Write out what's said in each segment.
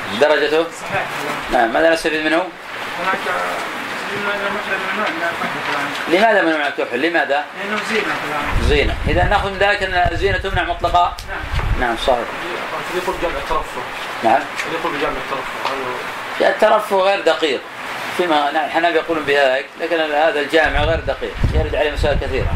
درجته صحيح. نعم. ماذا نستفيد منه؟ هناك لماذا منع الكحل؟ لماذا؟ لأنه زينة. زينة. إذا نأخذ من ذلك أن الزينة تمنع مطلقا. نعم صحيح. يقول جمع الترفه. نعم. يقول بجمع الترفه. الترفه غير دقيق. فيما الحنابلة يقولون بذلك، لكن هذا الجامع غير دقيق، يرد عليه مسائل كثيرة.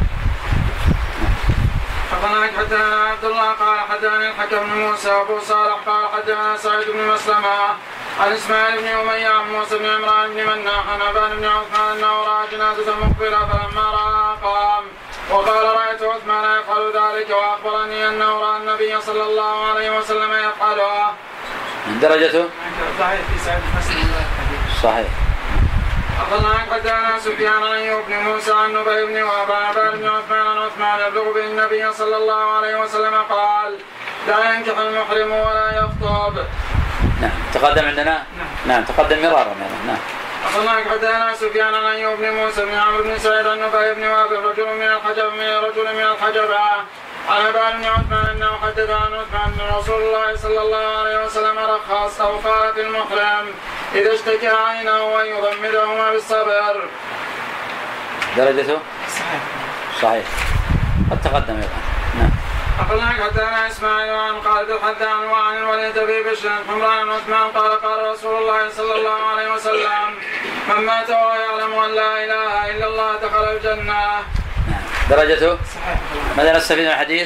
فقال حدثنا عبد الله قال حدثني الحكم بن موسى وابو صالح قال حدثنا سعيد بن مسلمة عن اسماعيل بن اميه عن موسى بن عمران بن مناح عن ابان بن عثمان انه راى جنازه مقبله فلما راى قام وقال رايت عثمان يفعل ذلك واخبرني انه راى النبي صلى الله عليه وسلم يفعلها. من درجته؟ صحيح في سعيد بن مسلمة. صحيح. أخبرنا حدثنا سفيان عن أيوب بن موسى عن نبي بن وهب عن بن عثمان عن عثمان يبلغ به النبي صلى الله عليه وسلم قال لا ينكح المحرم ولا يخطب. نعم تقدم عندنا. نعم تقدم مرارا. نعم. أخبرنا حدثنا سفيان عن أيوب بن موسى بن عمرو بن سعيد عن نبي بن وهب رجل من الحجب عن ابان بن عثمان انه حدث عن عثمان ان رسول الله صلى الله عليه وسلم رخص او قال في المحرم اذا اشتكى عينه وان يضمدهما بالصبر. درجته؟ صحيح. قد تقدم ايضا. نعم. أخبرنا حدثنا إسماعيل عن خالد الحذان وعن الوليد بن بشر حمران عن عثمان قال رسول الله صلى الله عليه وسلم من مات وهو يعلم أن لا إله إلا الله دخل الجنة. درجته؟ صحيح. ماذا نستفيد من الحديث؟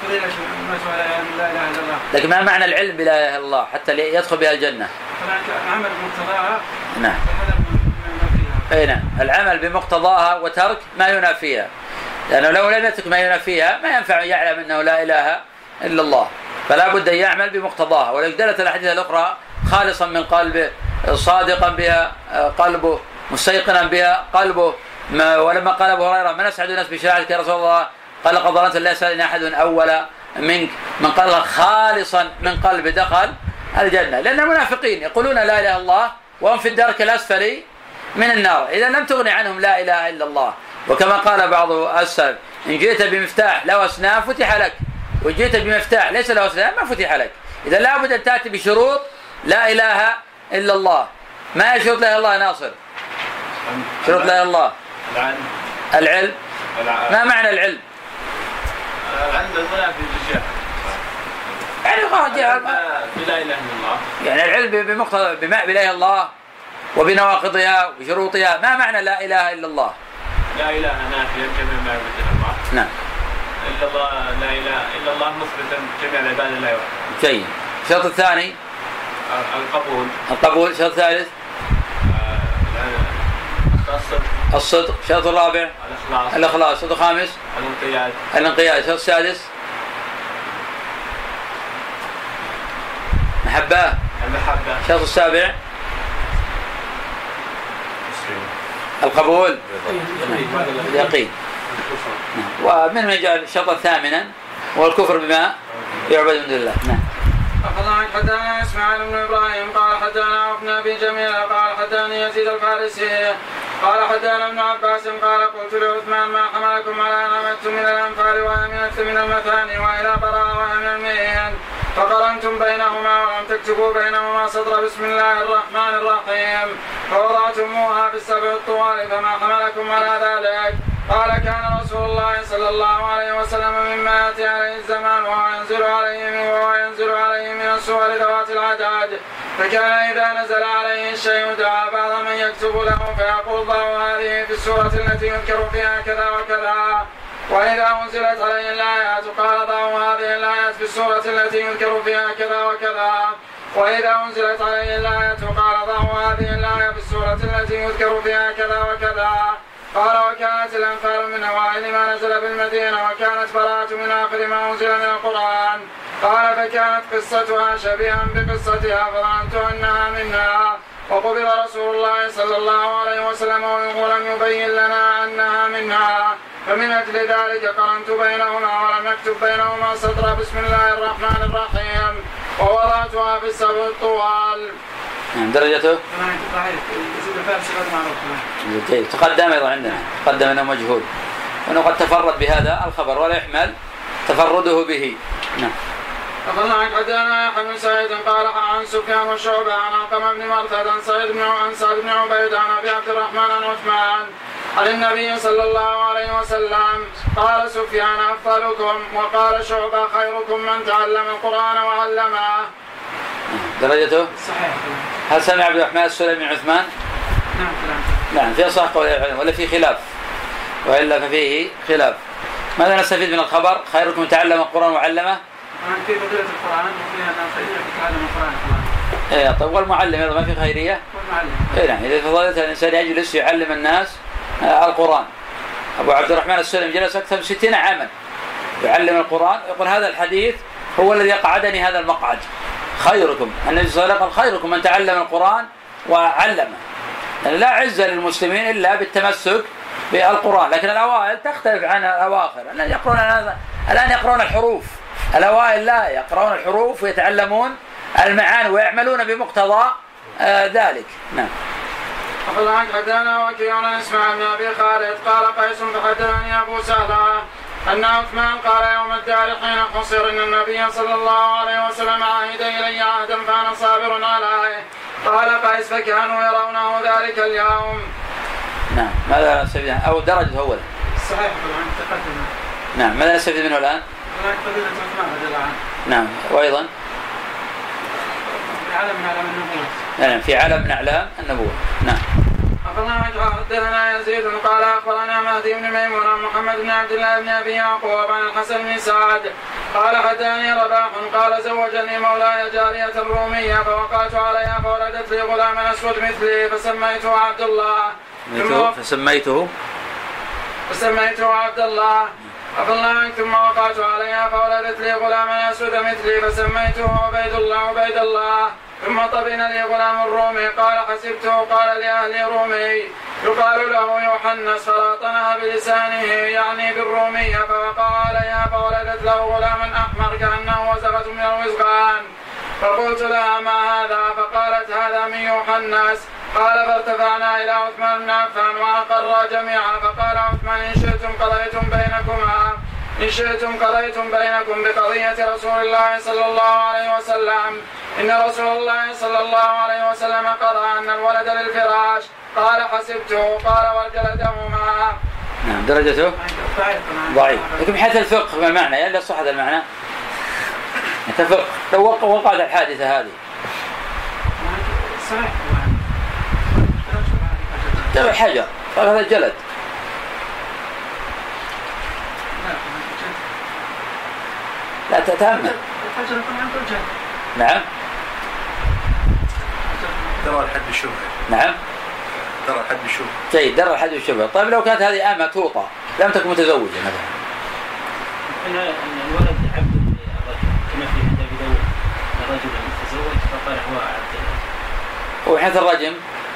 لكن ما معنى العلم بلا إله إلا الله حتى يدخل بها الجنة؟ العمل بمقتضاها. نعم. أي نعم. العمل بمقتضاها وترك ما ينافيها، لأنه لو لم يترك ما ينافيها ما ينفع يعلم أنه لا إله إلا الله، فلا بد أن يعمل بمقتضاها. ولذلك دلت الأحاديث الأخرى خالصا من قلبه صادقا بها قلبه مستيقنا بها قلبه. ولما قال أبو هريرة من أسعد الناس بشفاعتك يا رسول الله؟ قال قد ظننت لا يسألني أحد أول منك من قال خالصا من قلبه دخل الجنة. لأن المنافقين يقولون لا إله إلا الله وهم في الدرك الأسفل من النار، إذا لم تغني عنهم لا إله إلا الله. وكما قال بعض السلف إن جئت بمفتاح له أسنان فتح لك، وجئت بمفتاح ليس له أسنان ما فتح لك. إذا لا بد أن تأتي بشروط لا إله إلا الله. ما هي شروط لا إله إلا الله ناصر؟ شروط لا إله إلا الله. العلم. ما معنى العلم؟ العلم في الأشياء. يعني بلا إله إلا الله. يعني العلم بمقتضى بلا إله إلا الله وبنواقضها وبشروطها. ما معنى لا إله إلا الله؟ لا إله نافيا جميع ما يعبد إلا الله. نعم. إلا الله لا إله إلا الله مثبتا جميع العباد لا يوحد. جيد. الشرط الثاني القبول. الشرط الثالث الصدق. الشرط الرابع الإخلاص. الشرط الخامس الانقياد. الشرط السادس المحبة. الشرط السابع القبول. اليقين. ومن يجعل الشرط الثامنا والكفر بما يعبد من دون الله. نعم. أخبرنا حدثنا إسماعيل بن إبراهيم قال حدثنا ابن أبي جميل قال حدثني يزيد الفارسي قال حدثنا ابن عباس قال قلت لعثمان ما حملكم على أن أمدتم من الأنفال وأمنت من المثاني وإلى براء ومن المئين فقرنتم بينهما ولم تكتبوا بينهما سطر بسم الله الرحمن الرحيم فوضعتموها في السبع الطوال فما حملكم على ذلك؟ قال كان رسول الله صلى الله عليه وسلم مما يأتي عليه الزمان وهو ينزل عليه من السور ذوات العداد، فكان إذا نزل عليه الشيء دعا بعض من يكتب له فيقول ضعوا هذه في السورة التي يذكر فيها كذا وكذا، وإذا أنزلت عليه الآيات قال ضعوا هذه الآيات في السورة التي يذكر فيها كذا وكذا، وإذا أنزلت عليه الآيات قال ضعوا هذه الآية في السورة التي يذكر فيها كذا وكذا. قال وكانت الأنفال من أوائل ما نزل بالمدينة وكانت براءة من آخر ما أنزل من القرآن. قال فكانت قصتها شبيها بقصتها فظننت أنها منها، وقبض رسول الله صلى الله عليه وسلم ولم يبين لنا أنها منها، فمن أجل ذلك قرنت بينهما ولم نكتب بينهما سطر بسم الله الرحمن الرحيم ووضعتها في السبع الطوال. درجته؟ تقدم أيضا عندنا تقدم أنه مجهول، وأنه قد تفرد بهذا الخبر ولا يحمل تفرده به. نعم. أخبرنا حدثنا يحيى بن سعيد قال عن سفيان وشعبة عن علقمة بن مرثد عن سعد بن عبيد عن أبي عبد الرحمن عن عثمان عن النبي صلى الله عليه وسلم قال سفيان أفضلكم وقال شعبة خيركم من تعلم القرآن وعلمه. درجته صحيح. هل سمع عبد الرحمن السلمي من عثمان؟ نعم في صح قول العلم ولا في خلاف؟ وإلا ففيه خلاف. ماذا نستفيد من الخبر؟ خيركم من تعلم القرآن وعلمه. في فضيلة القرآن وفيها خيرية تعلم القرآن. طيب والمعلم أيضا ما في خيرية؟ والمعلم. نعم إذا فضلت الإنسان يجلس يعلم الناس القرآن. أبو عبد الرحمن السلمي جلس أكثر من 60 عاما يعلم القرآن. يقول هذا الحديث هو الذي قعدني هذا المقعد. خيركم النبي صلى الله عليه وسلم قال خيركم من تعلم القرآن وعلمه. يعني لا عزة للمسلمين إلا بالتمسك بالقرآن، لكن الأوائل تختلف عن الأواخر. الآن يقرؤون الحروف، الأوائل لا يقرؤون الحروف ويتعلمون المعاني ويعملون بمقتضى ذلك. نعم. أخبرنا حدثنا وكيع عن إسماعيل بن أبي خالد قال قيس فحدثني أبو سهلة أن عثمان قال يوم الدار حين حصر إن النبي صلى الله عليه وسلم عهد إلي عهدا فأنا صابر عليه. قال قيس فكانوا يرونه ذلك اليوم. نعم. ماذا نستفيد منه؟ أو درجة أولا. صحيح طبعا تقدم. نعم. ماذا نستفيد منه الآن؟ نعم. وأيضا في علم من أعلام النبوة. نعم في علم من أعلام النبوة. نعم. أخبرنا حدثنا يزيد قال أخبرنا مهدي بن ميمون عن محمد بن عبد الله بن أبي يعقوب عن الحسن بن سعد قال حدثني رباح قال زوجني مولاي جارية رومية فوقعت عليها فولدت لي غلام أسود مثلي فسميته عبد الله. فسميته عبد الله. ثم وقعت عليها فولدت لي غلام أسود مثلي فسميته عبيد الله. ثم طبن لي غلام الرومي قال حسبته قال لأهل رومي يقال له يوحنس فلاطنها بلسانه يعني بالرومية فوقع عليها فولدت له غلام أحمر كأنه وزغة من الوزغان. فقلت لها ما هذا؟ فقالت هذا من يوحنس. قال فارتفعنا إلى عثمان بن عفان وأقرا جميعا. فقال عثمان إن شئتم قضيتم بينكم بقضية رسول الله صلى الله عليه وسلم. إن رسول الله صلى الله عليه وسلم قضى أن الولد للفراش. قال حسبته قال وجلدهما. نعم. درجته ضعيف. لكن من حيث الفقه ما المعنى؟ يلا صح هذا المعنى. الفقه لو وقعت الحادثة هذه صحيح تبع حجر هذا الجلد. لا تتأمل. نعم. درى الحد الشبهة. نعم. درى الحد الشبهة. جيد. درى الحد الشبهة. طيب لو كانت هذه أمة توطى لم تكن متزوجة مثلا. أن الولد عبد الرجل كما في حديث أبي داود الرجل تزوج فقال هو عبد الله. وحيث الرجم.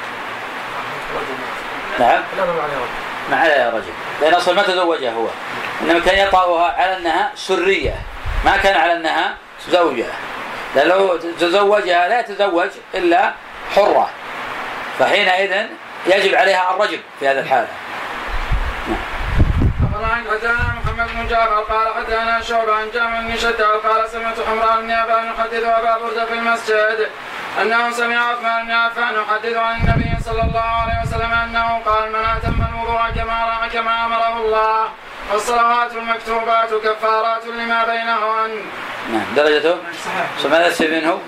نعم. ما عليها رجل لأن أصلا ما تزوجها هو، إنما كان يطأها على أنها سرية ما كان على أنها زوجة، لأن لو تزوجها لا يتزوج إلا حرة فحينئذ يجب عليها الرجم في هذا الحالة. حدثنا محمد بن جعفر قال حدثنا شعبة عن جامع بن شداد قال سمعت حمران بن عفان يحدث أبا بردة في المسجد أنه سمع عثمان بن عفان يحدث عن النبي صلى الله عليه وسلم أنه قال من أتم الوضوء كما أمره الله والصلوات المكتوبات كفارات لما بينهن. نعم. درجته ماذا يستفيد منه؟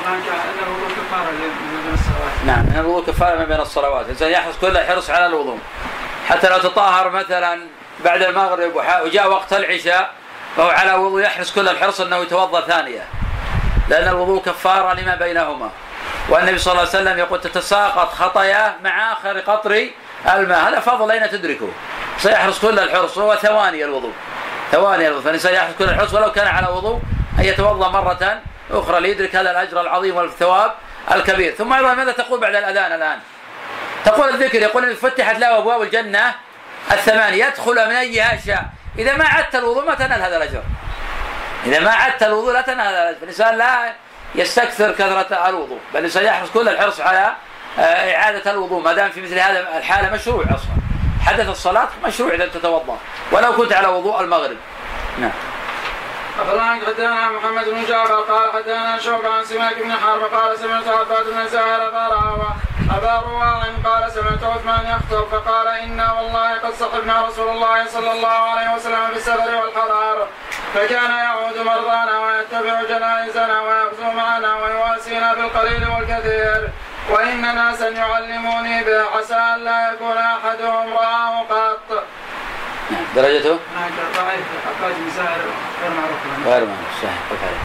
نعم. من الوضوء كفارة ما بين الصلوات. الإنسان يحرص كل حرص على الوضوء حتى لو تطهر مثلا بعد المغرب وجاء وقت العشاء فهو على وضوء يحرص كل الحرص أنه يتوضأ ثانية، لأن الوضوء كفارة لما بينهما. والنبي صلى الله عليه وسلم يقول تتساقط خطاياه مع آخر قطر الماء. هذا فضل أين تدركه؟ سيحرص كل الحرص وهو ثواني الوضوء. فالإنسان يحرص كل الحرص ولو كان على وضوء أن يتوضأ مرة أخرى ليدرك هذا الأجر العظيم والثواب الكبير. ثم أيضا ماذا تقول بعد الأذان الآن؟ تقول الذكر يقول فتحت له أبواب الجنة 8 يدخل من أيها شاء. إذا ما عدت الوضوء ما تنال هذا الأجر. إذا ما عدت الوضوء لا تنال هذا الأجر. الإنسان لا يستكثر كثرة الوضوء بل الإنسان يحرص كل الحرص على إعادة الوضوء ما دام في مثل هذا الحالة مشروع أصلا. حدث الصلاة مشروع إذا تتوضأ ولو كنت على وضوء المغرب. نعم. أخبرنا حدثنا محمد بن جعفر قال حدثنا شعبة عن سماك بن حرب قال سمعت عباد بن زاهر أبا رواح قال سمعت عثمان يخطب فقال إنا والله قد صحبنا رسول الله صلى الله عليه وسلم في السفر والحضار فكان يعود مرضانا ويتبع جنائزنا ويغزو معنا ويواسينا بالقليل والكثير وإن ناسا يعلموني به عسى أن لا يكون أحدهم رآه قط. درجته؟ ضعيف. عباد بن زاهر غير معروف. غير معروف.